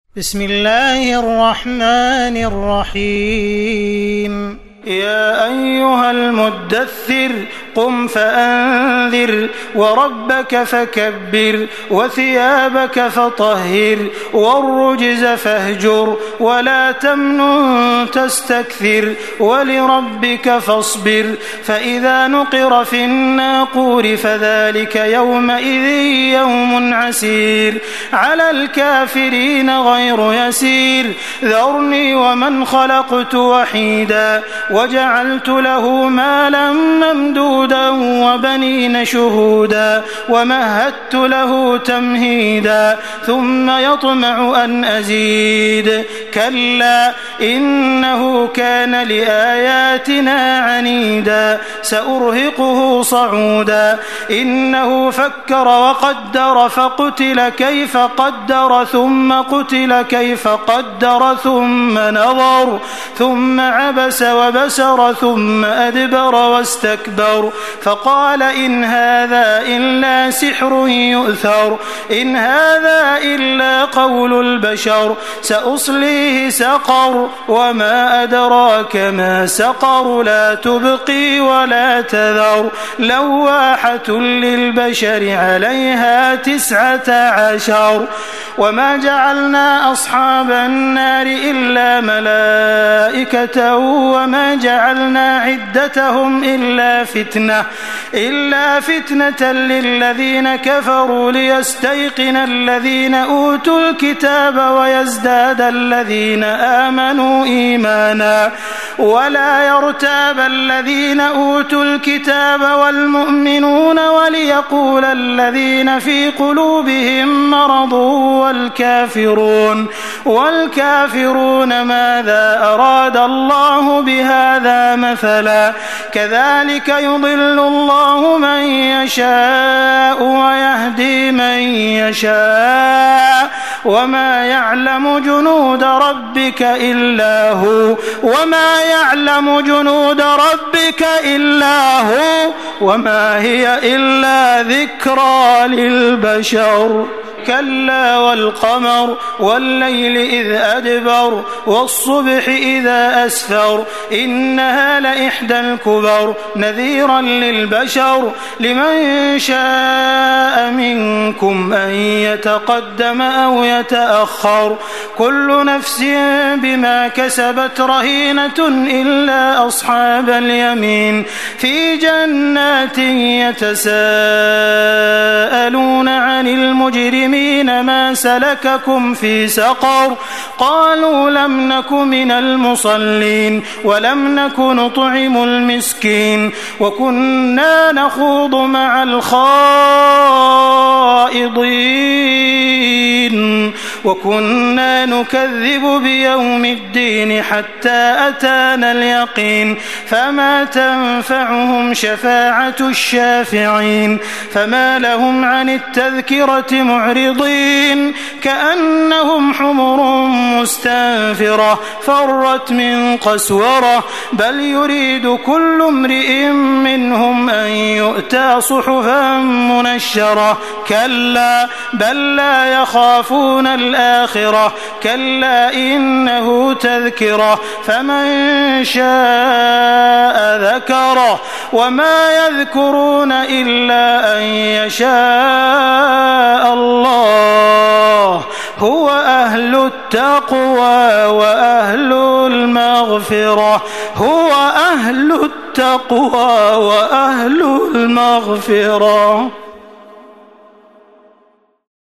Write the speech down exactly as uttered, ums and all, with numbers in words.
بسم الله الرحمن الرحيم يا أيها المدثر قم فأنذر وربك فكبر وثيابك فطهر والرجز فاهجر ولا تمنن تستكثر ولربك فاصبر فإذا نقر في الناقور فذلك يومئذ يوم عسير على الكافرين غير يسير ذرني ومن خلقت وحيدا وجعلت له مالا ممدودا وبنين شهودا ومهدت له تمهيدا ثم يطمع أن أزيد كلا إنه كان لآياتنا عنيدا سأرهقه صعودا إنه فكر وقدر فقتل كيف قدر ثم قتل كيف قدر ثم نظر ثم عبس وبسر ثم أدبر واستكبر فقال إن هذا إلا سحر يؤثر إن هذا إلا قول البشر سأصليه سقر وما أدراك ما سقر لا تبقي ولا تذر لواحة للبشر عليها تسعة عشر وما جعلنا أصحاب النار إلا ملائكة وما جعلنا عدتهم إلا فتنة إلا فتنة للذين كفروا ليستيقن الذين أوتوا الكتاب ويزداد الذين آمنوا إيمانا ولا يرتاب الذين أوتوا الكتاب والمؤمنون وليقول الذين في قلوبهم مرض والكافرون والكافرون ماذا أراد الله بهذا مثلا كذلك يضل الله من يشاء ويهدي من يشاء وما يعلم جنود ربك إلا هو وما يعلم جنود ربك إلا هو وما هي إلا ذكرى للبشر كلا والقمر والليل إذ أدبر والصبح إذا أسفر إنها لإحدى الكبر نذيرا للبشر لمن شاء منكم أن يتقدم أو يتأخر كل نفس بما كسبت رهينة إلا أصحاب اليمين في جنات يتساءلون عن المجرمين ما سلككم في سقر قالوا لم نك من المصلين ولم نك نطعم المسكين وكنا نخوض مع الخائضين وكنا نكذب بيوم الدين حتى أتانا اليقين فما تنفعهم شفاعة الشافعين فما لهم عن التذكرة معرضين كأنهم حمر مستنفرة فرت من قسورة بل يريد كل امرئ منهم أن يؤتى صحفا منشرة كلا بل لا يخافون الآخرة كلا إنه تذكرة فمن شاء ذكره وما يذكرون إلا أن يشاء الله هو أهل التقوى وأهل المغفرة هو أهل التقوى وأهل المغفرة.